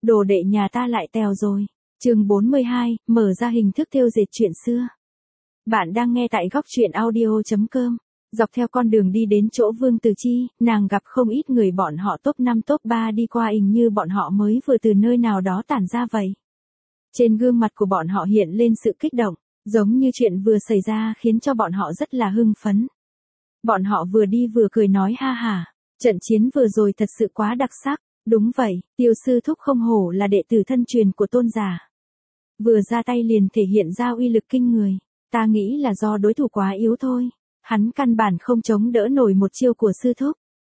đồ đệ nhà ta lại tèo rồi. Chương 42, mở ra hình thức thêu dệt chuyện xưa. Bạn đang nghe tại góc truyện audio.com. Dọc theo con đường đi đến chỗ Vương Từ Chi, nàng gặp không ít người bọn họ top 5 top 3 đi qua, hình như bọn họ mới vừa từ nơi nào đó tản ra vậy. Trên gương mặt của bọn họ hiện lên sự kích động, giống như chuyện vừa xảy ra khiến cho bọn họ rất là hưng phấn. Bọn họ vừa đi vừa cười nói ha hả, trận chiến vừa rồi thật sự quá đặc sắc. Đúng vậy, Tiêu sư thúc không hổ là đệ tử thân truyền của Tôn giả. Vừa ra tay liền thể hiện ra uy lực kinh người, ta nghĩ là do đối thủ quá yếu thôi. Hắn căn bản không chống đỡ nổi một chiêu của sư thúc.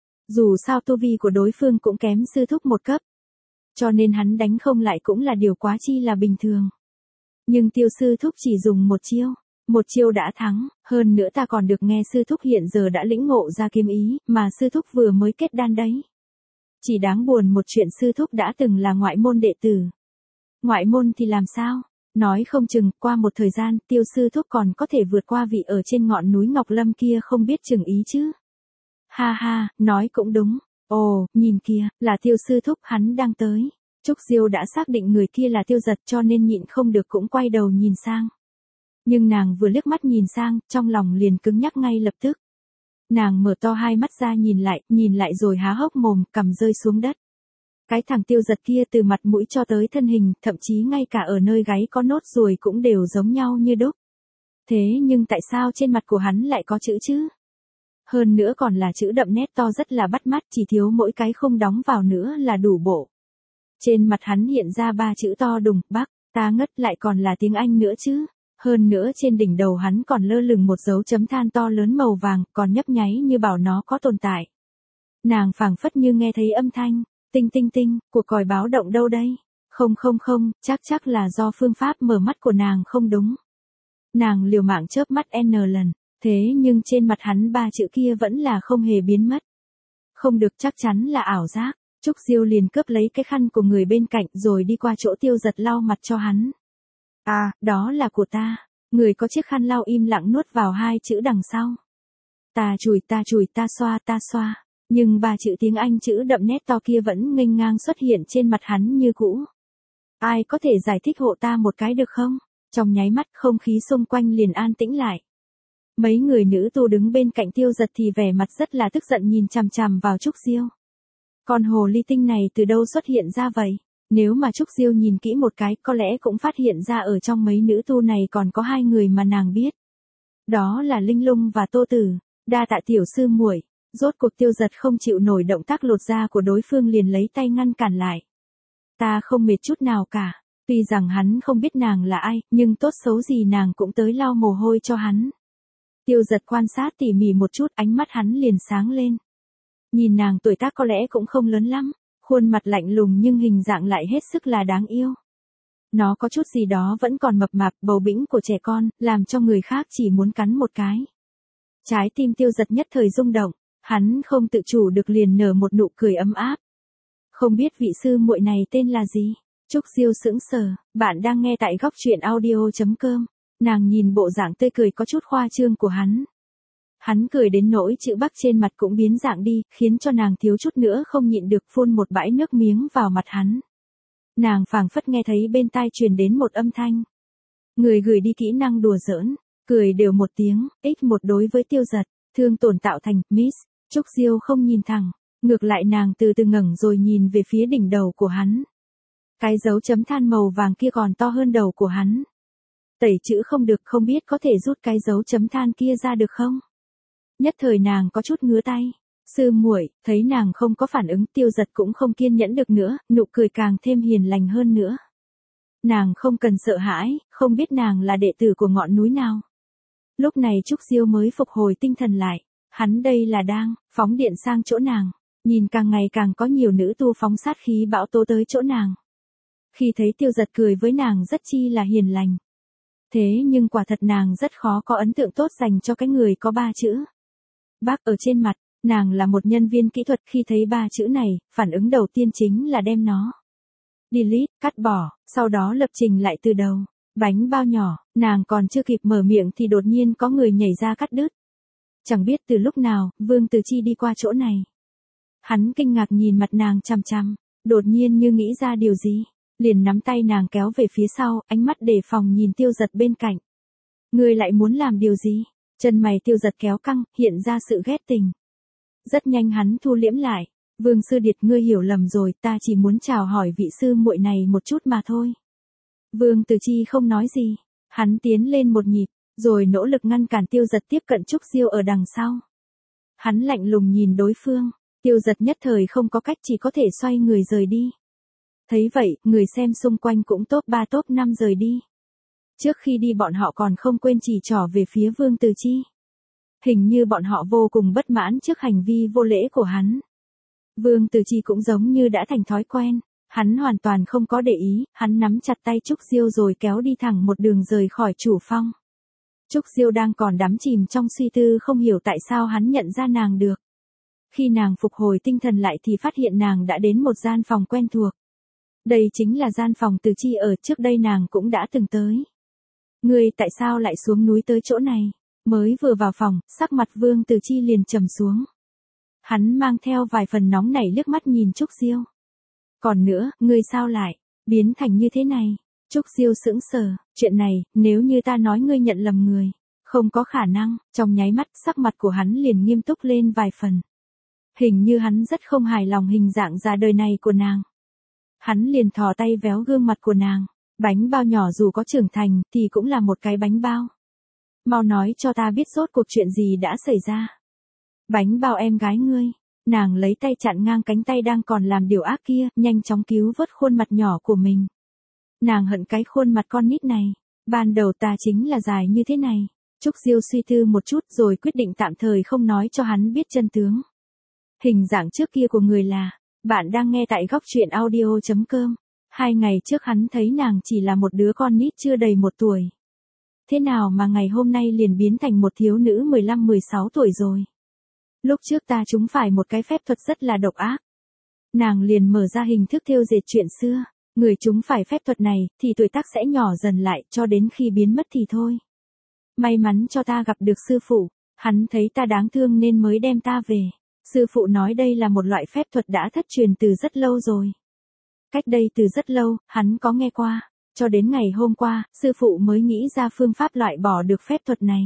Dù sao tu vi của đối phương cũng kém sư thúc một cấp, cho nên hắn đánh không lại cũng là điều quá chi là bình thường. Nhưng Tiêu sư thúc chỉ dùng một chiêu đã thắng, hơn nữa ta còn được nghe sư thúc hiện giờ đã lĩnh ngộ ra kiếm ý, mà sư thúc vừa mới kết đan đấy. Chỉ đáng buồn một chuyện sư thúc đã từng là ngoại môn đệ tử. Ngoại môn thì làm sao? Nói không chừng, qua một thời gian, Tiêu sư thúc còn có thể vượt qua vị ở trên ngọn núi Ngọc Lâm kia không biết chừng ý chứ. Ha ha, nói cũng đúng. Ồ, nhìn kìa, là Tiêu sư thúc, hắn đang tới. Trúc Diêu đã xác định người kia là Tiêu Giật cho nên nhịn không được cũng quay đầu nhìn sang. Nhưng nàng vừa liếc mắt nhìn sang, trong lòng liền cứng nhắc ngay lập tức. Nàng mở to hai mắt ra nhìn lại rồi há hốc mồm, cằm rơi xuống đất. Cái thằng Tiêu Giật kia từ mặt mũi cho tới thân hình, thậm chí ngay cả ở nơi gáy có nốt ruồi cũng đều giống nhau như đúc. Thế nhưng tại sao trên mặt của hắn lại có chữ chứ? Hơn nữa còn là chữ đậm nét to rất là bắt mắt, chỉ thiếu mỗi cái không đóng vào nữa là đủ bộ. Trên mặt hắn hiện ra 3 chữ to đùng, Bắc, ta ngất, lại còn là tiếng Anh nữa chứ. Hơn nữa trên đỉnh đầu hắn còn lơ lửng một dấu chấm than to lớn màu vàng, còn nhấp nháy như bảo nó có tồn tại. Nàng phảng phất như nghe thấy âm thanh, tinh tinh tinh, của còi báo động đâu đây? Không, chắc là do phương pháp mở mắt của nàng không đúng. Nàng liều mạng chớp mắt n lần, thế nhưng trên mặt hắn 3 chữ kia vẫn là không hề biến mất. Không được, chắc chắn là ảo giác. Trúc Diêu liền cướp lấy cái khăn của người bên cạnh rồi đi qua chỗ Tiêu Giật lau mặt cho hắn. À, đó là của ta. Người có chiếc khăn lau im lặng nuốt vào 2 chữ đằng sau. Ta chùi, ta xoa. Nhưng 3 chữ tiếng Anh chữ đậm nét to kia vẫn nghênh ngang xuất hiện trên mặt hắn như cũ. Ai có thể giải thích hộ ta một cái được không? Trong nháy mắt không khí xung quanh liền an tĩnh lại. Mấy người nữ tu đứng bên cạnh Tiêu Giật thì vẻ mặt rất là tức giận nhìn chằm chằm vào Trúc Diêu. Con hồ ly tinh này từ đâu xuất hiện ra vậy? Nếu mà Trúc Diêu nhìn kỹ một cái có lẽ cũng phát hiện ra ở trong mấy nữ tu này còn có 2 người mà nàng biết. Đó là Linh Lung và Tô Tử. Đa tạ tiểu sư muội. Rốt cuộc Tiêu Giật không chịu nổi động tác lột da của đối phương liền lấy tay ngăn cản lại. Ta không mệt chút nào cả. Tuy rằng hắn không biết nàng là ai, nhưng tốt xấu gì nàng cũng tới lau mồ hôi cho hắn. Tiêu Giật quan sát tỉ mỉ một chút, ánh mắt hắn liền sáng lên. Nhìn nàng tuổi tác có lẽ cũng không lớn lắm, khuôn mặt lạnh lùng nhưng hình dạng lại hết sức là đáng yêu. Nó có chút gì đó vẫn còn mập mạp, bầu bĩnh của trẻ con, làm cho người khác chỉ muốn cắn một cái. Trái tim Tiêu Giật nhất thời rung động, hắn không tự chủ được liền nở một nụ cười ấm áp. Không biết vị sư muội này tên là gì? Trúc Diêu sững sờ, bạn đang nghe tại góc truyện audio.com. Nàng nhìn bộ dạng tươi cười có chút khoa trương của hắn. Hắn cười đến nỗi chữ Bắc trên mặt cũng biến dạng đi, khiến cho nàng thiếu chút nữa không nhịn được phun một bãi nước miếng vào mặt hắn. Nàng phảng phất nghe thấy bên tai truyền đến một âm thanh. Người gửi đi kỹ năng đùa giỡn, cười đều một tiếng, x1 đối với Tiêu Giật, thương tổn tạo thành, miss. Trúc Diêu không nhìn thẳng, ngược lại nàng từ từ ngẩng rồi nhìn về phía đỉnh đầu của hắn. Cái dấu chấm than màu vàng kia còn to hơn đầu của hắn. Tẩy chữ không được, không biết có thể rút cái dấu chấm than kia ra được không? Nhất thời nàng có chút ngứa tay. Sư muội, thấy nàng không có phản ứng, Tiêu Giật cũng không kiên nhẫn được nữa, nụ cười càng thêm hiền lành hơn nữa. Nàng không cần sợ hãi, không biết nàng là đệ tử của ngọn núi nào. Lúc này Trúc Diêu mới phục hồi tinh thần lại. Hắn đây là đang phóng điện sang chỗ nàng. Nhìn càng ngày càng có nhiều nữ tu phóng sát khí bão tố tới chỗ nàng. Khi thấy Tiêu Giật cười với nàng rất chi là hiền lành. Thế nhưng quả thật nàng rất khó có ấn tượng tốt dành cho cái người có 3 chữ Bác ở trên mặt. Nàng là một nhân viên kỹ thuật, khi thấy 3 chữ này, phản ứng đầu tiên chính là đem nó delete, cắt bỏ, sau đó lập trình lại từ đầu. Bánh bao nhỏ, nàng còn chưa kịp mở miệng thì đột nhiên có người nhảy ra cắt đứt. Chẳng biết từ lúc nào, Vương Từ Chi đi qua chỗ này. Hắn kinh ngạc nhìn mặt nàng chằm chằm, Đột nhiên như nghĩ ra điều gì, liền nắm tay nàng kéo về phía sau, ánh mắt đề phòng nhìn Tiêu Giật bên cạnh. Ngươi lại muốn làm điều gì? Chân mày Tiêu Giật kéo căng, hiện ra sự ghét tình. Rất nhanh hắn thu liễm lại. Vương Sư Điệt, ngươi hiểu lầm rồi, ta chỉ muốn chào hỏi vị sư muội này một chút mà thôi. Vương Từ Chi không nói gì. Hắn tiến lên một nhịp, rồi nỗ lực ngăn cản Tiêu Giật tiếp cận Trúc Diêu ở đằng sau. Hắn lạnh lùng nhìn đối phương, Tiêu Giật nhất thời không có cách, chỉ có thể xoay người rời đi. Thấy vậy, người xem xung quanh cũng top 3 top 5 rời đi. Trước khi đi bọn họ còn không quên chỉ trỏ về phía Vương Từ Chi. Hình như bọn họ vô cùng bất mãn trước hành vi vô lễ của hắn. Vương Từ Chi cũng giống như đã thành thói quen, hắn hoàn toàn không có để ý, hắn nắm chặt tay Trúc Diêu rồi kéo đi thẳng một đường rời khỏi chủ phong. Trúc Diêu đang còn đắm chìm trong suy tư, không hiểu tại sao hắn nhận ra nàng được. Khi nàng phục hồi tinh thần lại thì phát hiện nàng đã đến một gian phòng quen thuộc. Đây chính là gian phòng Từ Chi ở, trước đây nàng cũng đã từng tới. Ngươi tại sao lại xuống núi tới chỗ này? Mới vừa vào phòng, sắc mặt Vương Từ Chi liền trầm xuống. Hắn mang theo vài phần nóng nảy liếc mắt nhìn Trúc Diêu. Còn nữa, ngươi sao lại biến thành như thế này? Trúc Diêu sững sờ, chuyện này, nếu như ta nói ngươi nhận lầm người, không có khả năng. Trong nháy mắt, sắc mặt của hắn liền nghiêm túc lên vài phần. Hình như hắn rất không hài lòng hình dạng ra đời này của nàng. Hắn liền thò tay véo gương mặt của nàng. Bánh bao nhỏ dù có trưởng thành thì cũng là một cái bánh bao. Mau nói cho ta biết rốt cuộc chuyện gì đã xảy ra. Bánh bao em gái ngươi. Nàng lấy tay chặn ngang cánh tay đang còn làm điều ác kia, nhanh chóng cứu vớt khuôn mặt nhỏ của mình. Nàng hận cái khuôn mặt con nít này. Ban đầu ta chính là dài như thế này. Trúc Diêu suy tư một chút rồi quyết định tạm thời không nói cho hắn biết chân tướng. Hình dạng trước kia của người là, bạn đang nghe tại góc truyện audio.com. 2 ngày trước hắn thấy nàng chỉ là một đứa con nít chưa đầy 1 tuổi. Thế nào mà ngày hôm nay liền biến thành một thiếu nữ 15-16 tuổi rồi. Lúc trước ta trúng phải một cái phép thuật rất là độc ác. Nàng liền mở ra hình thức thêu dệt chuyện xưa. Người trúng phải phép thuật này thì tuổi tác sẽ nhỏ dần lại cho đến khi biến mất thì thôi. May mắn cho ta gặp được sư phụ. Hắn thấy ta đáng thương nên mới đem ta về. Sư phụ nói đây là một loại phép thuật đã thất truyền từ rất lâu rồi. Cách đây từ rất lâu, hắn có nghe qua. Cho đến ngày hôm qua, sư phụ mới nghĩ ra phương pháp loại bỏ được phép thuật này.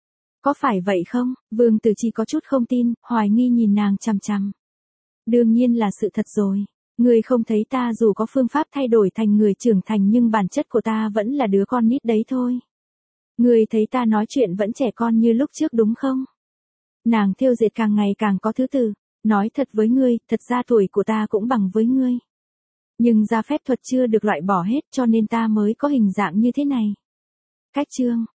Có phải vậy không? Vương Từ Chi có chút không tin, hoài nghi nhìn nàng chằm chằm. Đương nhiên là sự thật rồi. Ngươi không thấy ta dù có phương pháp thay đổi thành người trưởng thành nhưng bản chất của ta vẫn là đứa con nít đấy thôi. Ngươi thấy ta nói chuyện vẫn trẻ con như lúc trước đúng không? Nàng thêu dệt càng ngày càng có thứ tự. Nói thật với ngươi, thật ra tuổi của ta cũng bằng với ngươi. Nhưng gia phép thuật chưa được loại bỏ hết cho nên ta mới có hình dạng như thế này. Cách chương